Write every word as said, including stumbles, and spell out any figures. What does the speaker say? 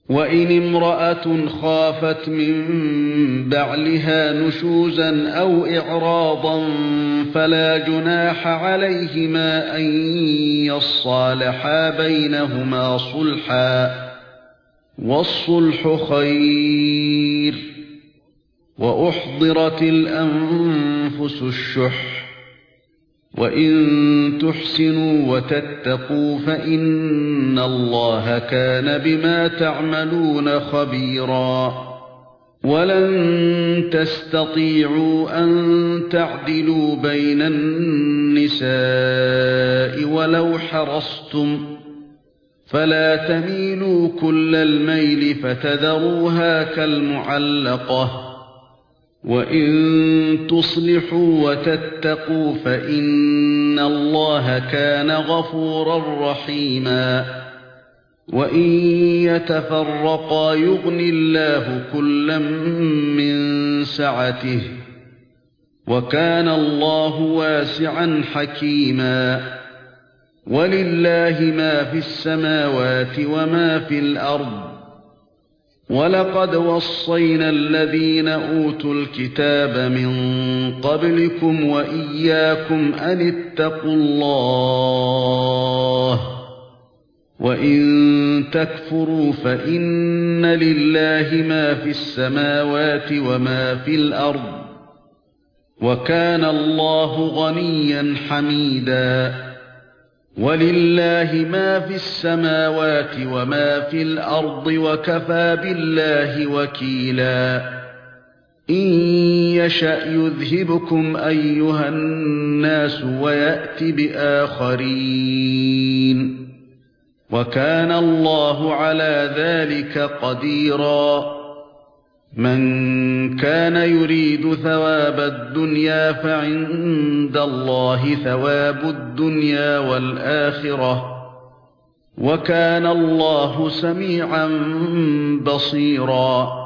وَإِنِ امْرَأَةٌ خَافَتْ مِنْ بَعْلِهَا نُشُوزًا أَوْ إِعْرَاضًا فَلَا جُنَاحَ عَلَيْهِمَا أَنْ يَصَّالِحَا بَيْنَهُمَا صُلْحًا، وَالصُّلْحُ خَيْرٌ. وَأُحْضِرَتِ الْأَنْفُسُ الشُّحَّ وَإِن تُحْسِنُوا وَتَتَّقُوا فَإِنَّ اللَّهَ كَانَ بِمَا تَعْمَلُونَ خَبِيرًا. وَلَن تَسْتَطِيعُوا أَن تَعْدِلُوا بَيْنَ النِّسَاءِ وَلَوْ حَرَصْتُمْ، فَلَا تَمِيلُوا كُلَّ الْمَيْلِ فَتَذَرُوهَا كَالْمُعَلَّقَةِ. وَإِن تُصْلِحُوا وَتَتَّقُوا فَإِنَّ اللَّهَ كَانَ غَفُورًا رَّحِيمًا. وَإِن يَتَفَرَّقَا يُغْنِ اللَّهُ كُلًّا مِّن سَعَتِهِ، وَكَانَ اللَّهُ وَاسِعًا حَكِيمًا. وَلِلَّهِ مَا فِي السَّمَاوَاتِ وَمَا فِي الْأَرْضِ. وَلَقَدْ وَصَّيْنَا الَّذِينَ أُوتُوا الْكِتَابَ مِنْ قَبْلِكُمْ وَإِيَّاكُمْ أَنِ اتَّقُوا اللَّهَ، وَإِن تَكْفُرُوا فَإِنَّ لِلَّهِ مَا فِي السَّمَاوَاتِ وَمَا في الْأَرْضِ، وَكَانَ اللَّهُ غَنِيًّا حَمِيدًا. وَلِلَّهِ مَا فِي السَّمَاوَاتِ وَمَا في الْأَرْضِ، وَكَفَى بِاللَّهِ وَكِيلًا. إِن يَشَأْ يُذْهِبْكُمْ أَيُّهَا النَّاسُ وَيَأْتِ بِآخَرِينَ، وَكَانَ اللَّهُ عَلَى ذَلِكَ قَدِيرًا. مَنْ كَانَ يُرِيدُ ثَوَابَ الدُّنْيَا فَعِندَ اللَّهِ ثَوَابُ الدُّنْيَا وَالْآخِرَةِ، وَكَانَ اللَّهُ سَمِيعًا بَصِيرًا.